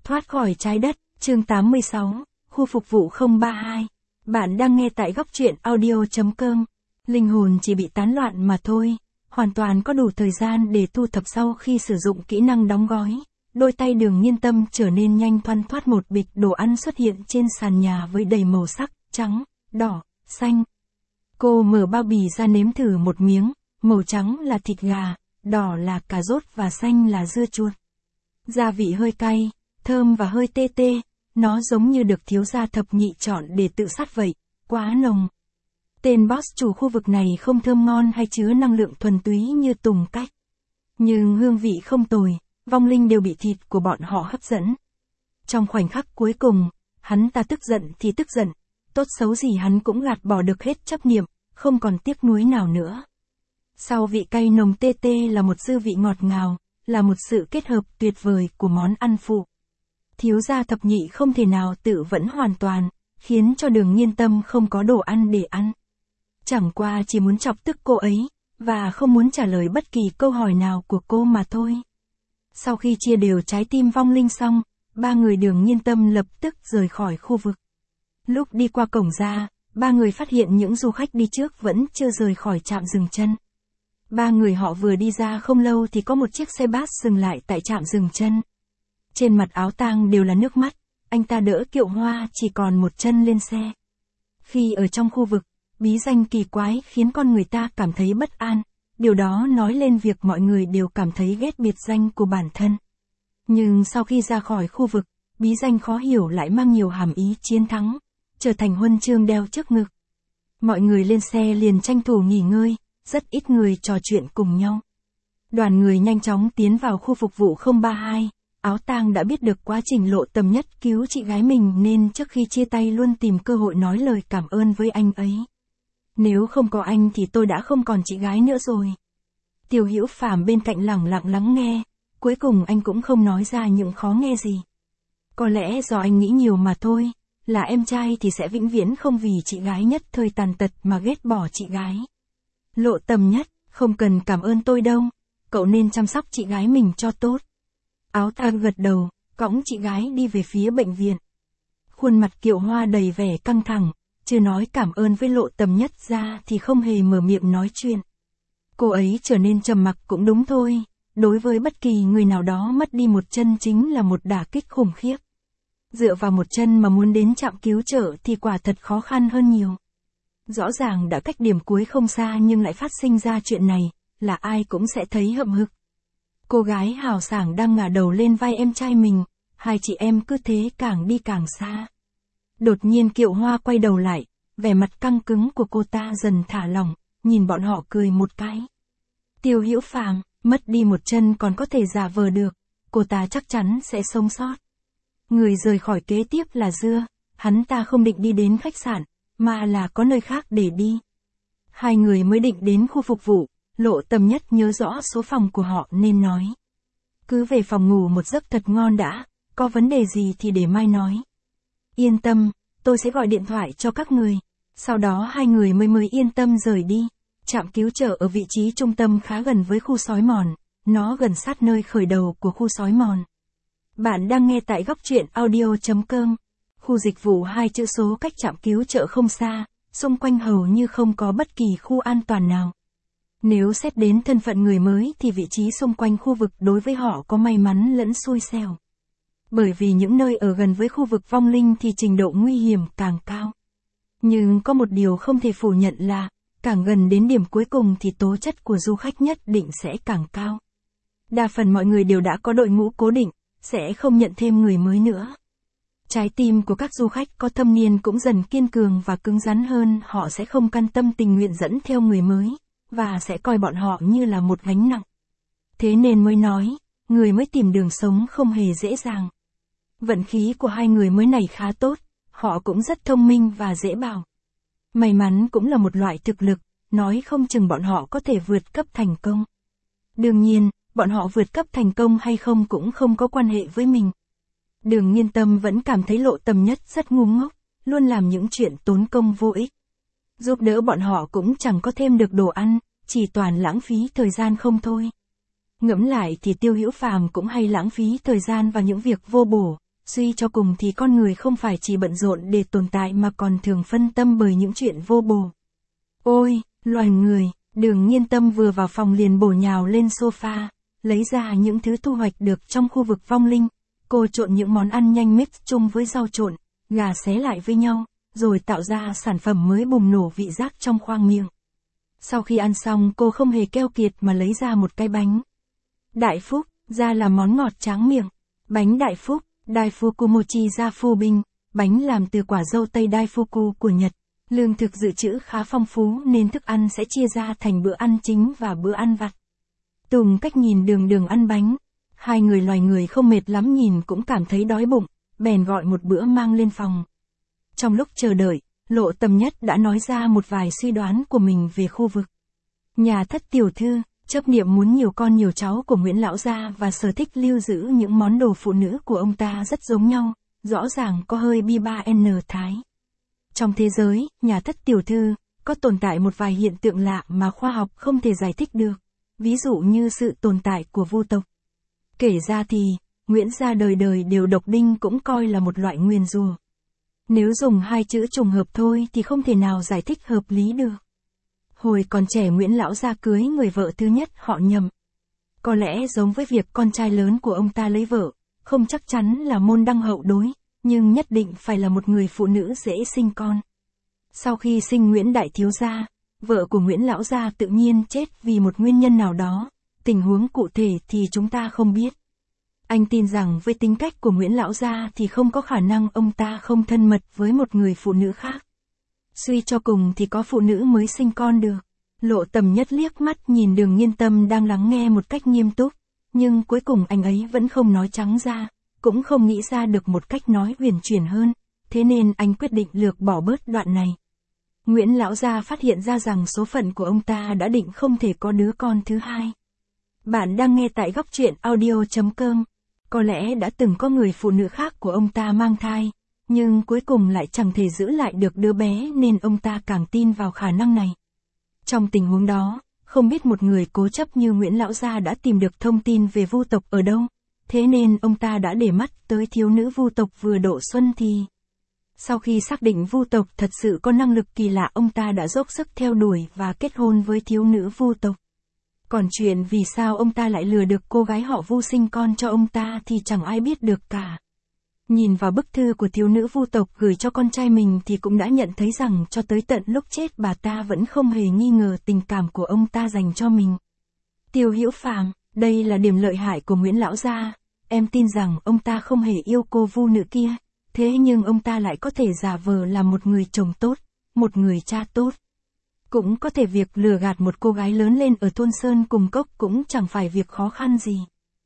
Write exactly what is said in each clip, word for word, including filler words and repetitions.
Thoát khỏi trái đất, chương tám mươi sáu, khu phục vụ không ba hai. Bạn đang nghe tại góc truyện audio.com. Linh hồn chỉ bị tán loạn mà thôi, hoàn toàn có đủ thời gian để thu thập sau khi sử dụng kỹ năng đóng gói. Đôi tay Đường Nhiên Tâm trở nên nhanh thoăn thoắt, một bịch đồ ăn xuất hiện trên sàn nhà với đầy màu sắc, trắng, đỏ, xanh. Cô mở bao bì ra nếm thử một miếng, màu trắng là thịt gà, đỏ là cà rốt và xanh là dưa chuột. Gia vị hơi cay, thơm và hơi tê tê, nó giống như được thiếu gia thập nhị chọn để tự sát vậy, quá nồng. Tên boss chủ khu vực này không thơm ngon hay chứa năng lượng thuần túy như Tùng Cách. Nhưng hương vị không tồi, vong linh đều bị thịt của bọn họ hấp dẫn. Trong khoảnh khắc cuối cùng, hắn ta tức giận thì tức giận, tốt xấu gì hắn cũng gạt bỏ được hết chấp niệm, không còn tiếc nuối nào nữa. Sau vị cay nồng tê tê là một dư vị ngọt ngào, là một sự kết hợp tuyệt vời của món ăn phụ. Thiếu gia thập nhị không thể nào tự vẫn hoàn toàn, khiến cho Đường Nhiên Tâm không có đồ ăn để ăn. Chẳng qua chỉ muốn chọc tức cô ấy, và không muốn trả lời bất kỳ câu hỏi nào của cô mà thôi. Sau khi chia đều trái tim vong linh xong, ba người Đường Nhiên Tâm lập tức rời khỏi khu vực. Lúc đi qua cổng ra, ba người phát hiện những du khách đi trước vẫn chưa rời khỏi trạm dừng chân. Ba người họ vừa đi ra không lâu thì có một chiếc xe bus dừng lại tại trạm dừng chân. Trên mặt Áo Tang đều là nước mắt, anh ta đỡ Kiệu Hoa chỉ còn một chân lên xe. Khi ở trong khu vực, bí danh kỳ quái khiến con người ta cảm thấy bất an, điều đó nói lên việc mọi người đều cảm thấy ghét biệt danh của bản thân. Nhưng sau khi ra khỏi khu vực, bí danh khó hiểu lại mang nhiều hàm ý chiến thắng, trở thành huân chương đeo trước ngực. Mọi người lên xe liền tranh thủ nghỉ ngơi, rất ít người trò chuyện cùng nhau. Đoàn người nhanh chóng tiến vào khu phục vụ không ba hai, Áo Tang đã biết được quá trình Lộ Tầm Nhất cứu chị gái mình nên trước khi chia tay luôn tìm cơ hội nói lời cảm ơn với anh ấy. Nếu không có anh thì tôi đã không còn chị gái nữa rồi. Tiêu Hữu Phàm bên cạnh lẳng lặng lắng nghe, cuối cùng anh cũng không nói ra những khó nghe gì. Có lẽ do anh nghĩ nhiều mà thôi, là em trai thì sẽ vĩnh viễn không vì chị gái nhất thời tàn tật mà ghét bỏ chị gái. Lộ Tầm Nhất, không cần cảm ơn tôi đâu, cậu nên chăm sóc chị gái mình cho tốt. Áo Tang gật đầu, cõng chị gái đi về phía bệnh viện. Khuôn mặt Kiệu Hoa đầy vẻ căng thẳng, chưa nói cảm ơn với Lộ Tầm Nhất ra thì không hề mở miệng nói chuyện. Cô ấy trở nên trầm mặc cũng đúng thôi, đối với bất kỳ người nào đó mất đi một chân chính là một đả kích khủng khiếp. Dựa vào một chân mà muốn đến trạm cứu trợ thì quả thật khó khăn hơn nhiều. Rõ ràng đã cách điểm cuối không xa nhưng lại phát sinh ra chuyện này, là ai cũng sẽ thấy hậm hực. Cô gái hào sảng đang ngả đầu lên vai em trai mình, hai chị em cứ thế càng đi càng xa. Đột nhiên Kiệu Hoa quay đầu lại, vẻ mặt căng cứng của cô ta dần thả lỏng, nhìn bọn họ cười một cái. Tiêu Hữu Phàm, mất đi một chân còn có thể giả vờ được, cô ta chắc chắn sẽ sống sót. Người rời khỏi kế tiếp là Dưa, hắn ta không định đi đến khách sạn, mà là có nơi khác để đi. Hai người mới định đến khu phục vụ, Lộ Tầm Nhất nhớ rõ số phòng của họ nên nói. Cứ về phòng ngủ một giấc thật ngon đã, có vấn đề gì thì để mai nói. Yên tâm, tôi sẽ gọi điện thoại cho các người. Sau đó hai người mới mới yên tâm rời đi. Trạm cứu trợ ở vị trí trung tâm khá gần với khu sói mòn, nó gần sát nơi khởi đầu của khu sói mòn. Bạn đang nghe tại góc truyện audio.com. Khu dịch vụ hai chữ số cách trạm cứu trợ không xa, xung quanh hầu như không có bất kỳ khu an toàn nào. Nếu xét đến thân phận người mới thì vị trí xung quanh khu vực đối với họ có may mắn lẫn xui xẻo. Bởi vì những nơi ở gần với khu vực vong linh thì trình độ nguy hiểm càng cao. Nhưng có một điều không thể phủ nhận là, càng gần đến điểm cuối cùng thì tố chất của du khách nhất định sẽ càng cao. Đa phần mọi người đều đã có đội ngũ cố định, sẽ không nhận thêm người mới nữa. Trái tim của các du khách có thâm niên cũng dần kiên cường và cứng rắn hơn, họ sẽ không can tâm tình nguyện dẫn theo người mới, và sẽ coi bọn họ như là một gánh nặng. Thế nên mới nói, người mới tìm đường sống không hề dễ dàng. Vận khí của hai người mới này khá tốt, họ cũng rất thông minh và dễ bảo. May mắn cũng là một loại thực lực, nói không chừng bọn họ có thể vượt cấp thành công. Đương nhiên, bọn họ vượt cấp thành công hay không cũng không có quan hệ với mình. Đường Nhiên Tâm vẫn cảm thấy Lộ Tầm Nhất rất ngu ngốc, luôn làm những chuyện tốn công vô ích. Giúp đỡ bọn họ cũng chẳng có thêm được đồ ăn, chỉ toàn lãng phí thời gian không thôi. Ngẫm lại thì Tiêu Hữu Phàm cũng hay lãng phí thời gian vào những việc vô bổ, Suy cho cùng thì con người không phải chỉ bận rộn để tồn tại mà còn thường phân tâm bởi những chuyện vô bổ. Ôi, loài người, Đường Nghiên Tâm vừa vào phòng liền bổ nhào lên sofa, lấy ra những thứ thu hoạch được trong khu vực vong linh. Cô trộn những món ăn nhanh mix chung với rau trộn, gà xé lại với nhau, rồi tạo ra sản phẩm mới bùng nổ vị giác trong khoang miệng. Sau khi ăn xong cô không hề keo kiệt mà lấy ra một cái bánh Đại Phúc, ra là món ngọt tráng miệng. Bánh Đại Phúc, Daifuku Mochi Zafubing, bánh làm từ quả dâu tây Daifuku của Nhật. Lương thực dự trữ khá phong phú nên thức ăn sẽ chia ra thành bữa ăn chính và bữa ăn vặt. Tùng Cách nhìn Đường Đường ăn bánh. Hai người loài người không mệt lắm nhìn cũng cảm thấy đói bụng, bèn gọi một bữa mang lên phòng. Trong lúc chờ đợi, Lộ Tầm Nhất đã nói ra một vài suy đoán của mình về khu vực nhà thất tiểu thư, chấp niệm muốn nhiều con nhiều cháu của Nguyễn Lão gia và sở thích lưu giữ những món đồ phụ nữ của ông ta rất giống nhau, rõ ràng có hơi bi ba en thái. Trong thế giới, nhà thất tiểu thư, có tồn tại một vài hiện tượng lạ mà khoa học không thể giải thích được, ví dụ như sự tồn tại của vu tộc. Kể ra thì, Nguyễn gia đời đời đều độc đinh cũng coi là một loại nguyền rủa. Nếu dùng hai chữ trùng hợp thôi thì không thể nào giải thích hợp lý được. Hồi còn trẻ Nguyễn Lão gia cưới người vợ thứ nhất họ Nhậm. Có lẽ giống với việc con trai lớn của ông ta lấy vợ, không chắc chắn là môn đăng hậu đối, nhưng nhất định phải là một người phụ nữ dễ sinh con. Sau khi sinh Nguyễn Đại Thiếu gia, vợ của Nguyễn Lão gia tự nhiên chết vì một nguyên nhân nào đó, tình huống cụ thể thì chúng ta không biết. Anh tin rằng với tính cách của Nguyễn Lão gia thì không có khả năng ông ta không thân mật với một người phụ nữ khác. Suy cho cùng thì có phụ nữ mới sinh con được. Lộ Tầm Nhất liếc mắt nhìn Đường Nghiên Tâm đang lắng nghe một cách nghiêm túc, nhưng cuối cùng anh ấy vẫn không nói trắng ra, cũng không nghĩ ra được một cách nói huyền chuyển hơn, thế nên anh quyết định lược bỏ bớt đoạn này. Nguyễn Lão gia phát hiện ra rằng số phận của ông ta đã định không thể có đứa con thứ hai. Bạn đang nghe tại góc truyện audio chấm com. Có lẽ đã từng có người phụ nữ khác của ông ta mang thai, nhưng cuối cùng lại chẳng thể giữ lại được đứa bé nên ông ta càng tin vào khả năng này. Trong tình huống đó, không biết một người cố chấp như Nguyễn Lão gia đã tìm được thông tin về vu tộc ở đâu, thế nên ông ta đã để mắt tới thiếu nữ vu tộc vừa độ xuân thì. Sau khi xác định vu tộc thật sự có năng lực kỳ lạ, ông ta đã dốc sức theo đuổi và kết hôn với thiếu nữ vu tộc. Còn chuyện vì sao ông ta lại lừa được cô gái họ Vu sinh con cho ông ta thì chẳng ai biết được cả. Nhìn vào bức thư của thiếu nữ vu tộc gửi cho con trai mình thì cũng đã nhận thấy rằng cho tới tận lúc chết bà ta vẫn không hề nghi ngờ tình cảm của ông ta dành cho mình. Tiêu Hữu Phàm, đây là điểm lợi hại của Nguyễn Lão gia, em tin rằng ông ta không hề yêu cô vu nữ kia, thế nhưng ông ta lại có thể giả vờ là một người chồng tốt, một người cha tốt. Cũng có thể việc lừa gạt một cô gái lớn lên ở thôn Sơn Cùng Cốc cũng chẳng phải việc khó khăn gì.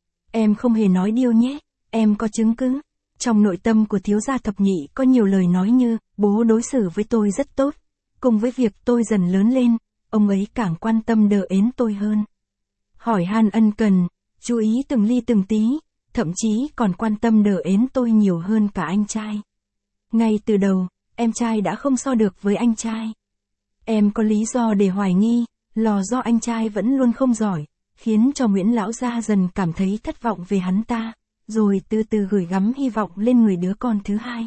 Em không hề nói điêu nhé, em có chứng cứ. Trong nội tâm của thiếu gia thập nhị có nhiều lời nói như, bố đối xử với tôi rất tốt. Cùng với việc tôi dần lớn lên, ông ấy càng quan tâm đờ ến tôi hơn. Hỏi han ân cần, chú ý từng ly từng tí, thậm chí còn quan tâm đờ ến tôi nhiều hơn cả anh trai. Ngay từ đầu, em trai đã không so được với anh trai. Em có lý do để hoài nghi, lò do anh trai vẫn luôn không giỏi, khiến cho Nguyễn Lão gia dần cảm thấy thất vọng về hắn ta, rồi từ từ gửi gắm hy vọng lên người đứa con thứ hai.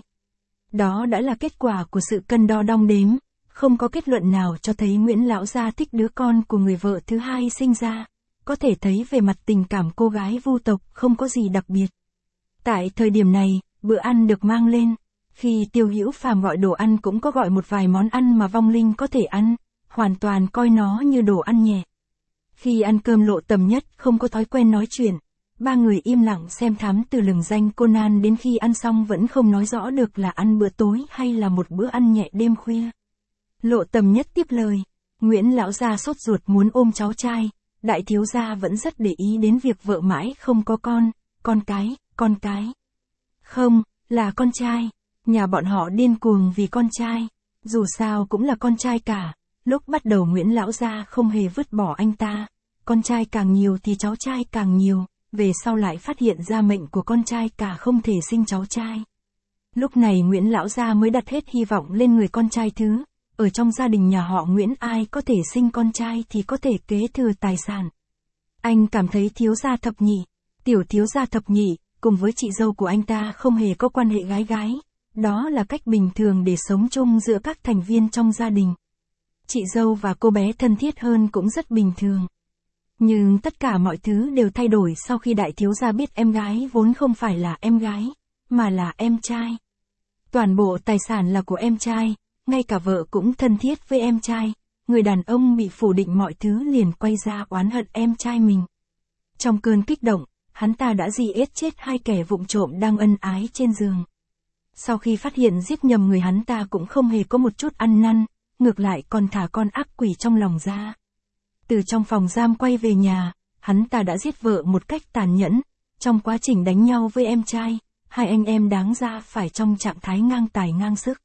Đó đã là kết quả của sự cân đo đong đếm, không có kết luận nào cho thấy Nguyễn Lão gia thích đứa con của người vợ thứ hai sinh ra, có thể thấy về mặt tình cảm cô gái vu tộc không có gì đặc biệt. Tại thời điểm này, bữa ăn được mang lên. Khi Tiêu Hữu Phàm gọi đồ ăn cũng có gọi một vài món ăn mà vong linh có thể ăn, hoàn toàn coi nó như đồ ăn nhẹ. Khi ăn cơm Lộ Tầm Nhất không có thói quen nói chuyện, ba người im lặng xem thám từ lừng danh Conan đến khi ăn xong vẫn không nói rõ được là ăn bữa tối hay là một bữa ăn nhẹ đêm khuya. Lộ Tầm Nhất tiếp lời, Nguyễn Lão gia sốt ruột muốn ôm cháu trai, đại thiếu gia vẫn rất để ý đến việc vợ mãi không có con, con cái, con cái. Không, là con trai. Nhà bọn họ điên cuồng vì con trai, dù sao cũng là con trai cả. Lúc bắt đầu Nguyễn Lão gia không hề vứt bỏ anh ta, con trai càng nhiều thì cháu trai càng nhiều, về sau lại phát hiện ra mệnh của con trai cả không thể sinh cháu trai. Lúc này Nguyễn Lão gia mới đặt hết hy vọng lên người con trai thứ, ở trong gia đình nhà họ Nguyễn ai có thể sinh con trai thì có thể kế thừa tài sản. Anh cảm thấy thiếu gia thập nhị, tiểu thiếu gia thập nhị, cùng với chị dâu của anh ta không hề có quan hệ gái gái. Đó là cách bình thường để sống chung giữa các thành viên trong gia đình. Chị dâu và cô bé thân thiết hơn cũng rất bình thường. Nhưng tất cả mọi thứ đều thay đổi sau khi đại thiếu gia biết em gái vốn không phải là em gái, mà là em trai. Toàn bộ tài sản là của em trai, ngay cả vợ cũng thân thiết với em trai. Người đàn ông bị phủ định mọi thứ liền quay ra oán hận em trai mình. Trong cơn kích động, hắn ta đã giết chết hai kẻ vụng trộm đang ân ái trên giường. Sau khi phát hiện giết nhầm người, hắn ta cũng không hề có một chút ăn năn, ngược lại còn thả con ác quỷ trong lòng ra. Từ trong phòng giam quay về nhà, hắn ta đã giết vợ một cách tàn nhẫn. Trong quá trình đánh nhau với em trai, hai anh em đáng ra phải trong trạng thái ngang tài ngang sức.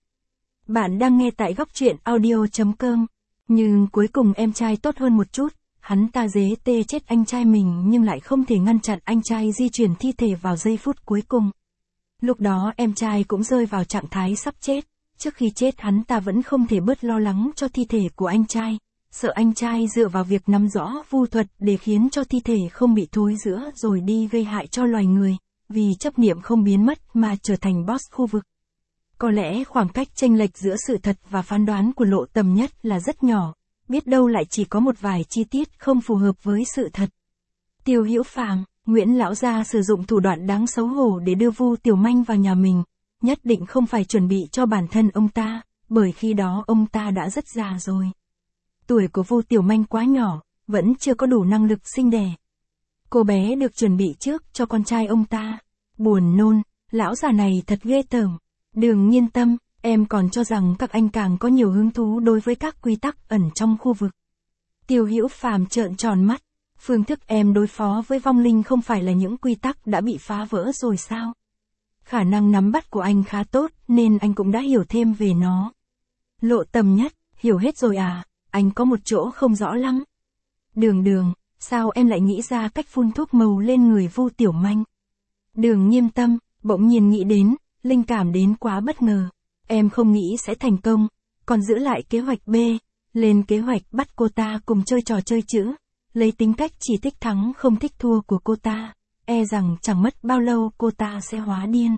Bạn đang nghe tại góc truyện audio chấm com. Nhưng cuối cùng em trai tốt hơn một chút, hắn ta dế tê chết anh trai mình nhưng lại không thể ngăn chặn anh trai di chuyển thi thể vào giây phút cuối cùng. Lúc đó em trai cũng rơi vào trạng thái sắp chết. Trước khi chết hắn ta vẫn không thể bớt lo lắng cho thi thể của anh trai, sợ anh trai dựa vào việc nắm rõ vu thuật để khiến cho thi thể không bị thối rữa rồi đi gây hại cho loài người, vì chấp niệm không biến mất mà trở thành boss khu vực. Có lẽ khoảng cách chênh lệch giữa sự thật và phán đoán của Lộ Tầm Nhất là rất nhỏ, biết đâu lại chỉ có một vài chi tiết không phù hợp với sự thật. Tiêu Hữu Phàm, Nguyễn lão gia sử dụng thủ đoạn đáng xấu hổ để đưa Vu Tiểu Manh vào nhà mình, nhất định không phải chuẩn bị cho bản thân ông ta, bởi khi đó ông ta đã rất già rồi. Tuổi của Vu Tiểu Manh quá nhỏ, vẫn chưa có đủ năng lực sinh đẻ. Cô bé được chuẩn bị trước cho con trai ông ta. Buồn nôn, lão già này thật ghê tởm. Đường Nhiên Tâm, em còn cho rằng các anh càng có nhiều hứng thú đối với các quy tắc ẩn trong khu vực. Tiêu Hữu Phàm trợn tròn mắt, phương thức em đối phó với vong linh không phải là những quy tắc đã bị phá vỡ rồi sao? Khả năng nắm bắt của anh khá tốt nên anh cũng đã hiểu thêm về nó. Lộ Tầm Nhất, hiểu hết rồi à, anh có một chỗ không rõ lắm. Đường Đường, sao em lại nghĩ ra cách phun thuốc màu lên người Vu Tiểu Manh? Đường Nghiêm Tâm, bỗng nhiên nghĩ đến, linh cảm đến quá bất ngờ. Em không nghĩ sẽ thành công, còn giữ lại kế hoạch B, lên kế hoạch bắt cô ta cùng chơi trò chơi chữ, lấy tính cách chỉ thích thắng không thích thua của cô ta, e rằng chẳng mất bao lâu cô ta sẽ hóa điên.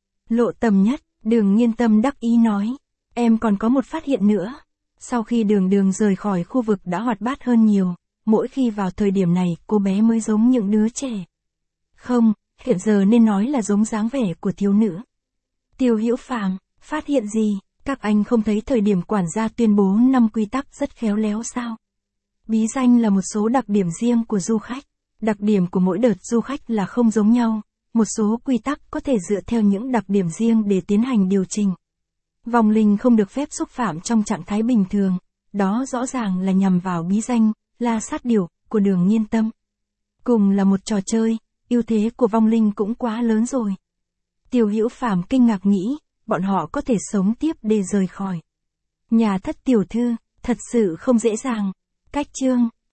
Lộ Tầm Nhất, Đường Nhiên Tâm đắc ý nói, em còn có một phát hiện nữa. Sau khi Đường Đường rời khỏi khu vực đã hoạt bát hơn nhiều, mỗi khi vào thời điểm này cô bé mới giống những đứa trẻ. Không, hiện giờ nên nói là giống dáng vẻ của thiếu nữ. Tiêu Hữu Phàm, phát hiện gì? Các anh không thấy thời điểm quản gia tuyên bố năm quy tắc rất khéo léo sao? Bí danh là một số đặc điểm riêng của du khách. Đặc điểm của mỗi đợt du khách là không giống nhau. Một số quy tắc có thể dựa theo những đặc điểm riêng để tiến hành điều chỉnh. Vong linh không được phép xúc phạm trong trạng thái bình thường. Đó rõ ràng là nhằm vào bí danh, La Sát Điểu, của Đường Nhiên Tâm. Cùng là một trò chơi, ưu thế của vong linh cũng quá lớn rồi. Tiêu Hữu Phàm kinh ngạc nghĩ, bọn họ có thể sống tiếp để rời khỏi nhà Thất tiểu thư, thật sự không dễ dàng. Cách chương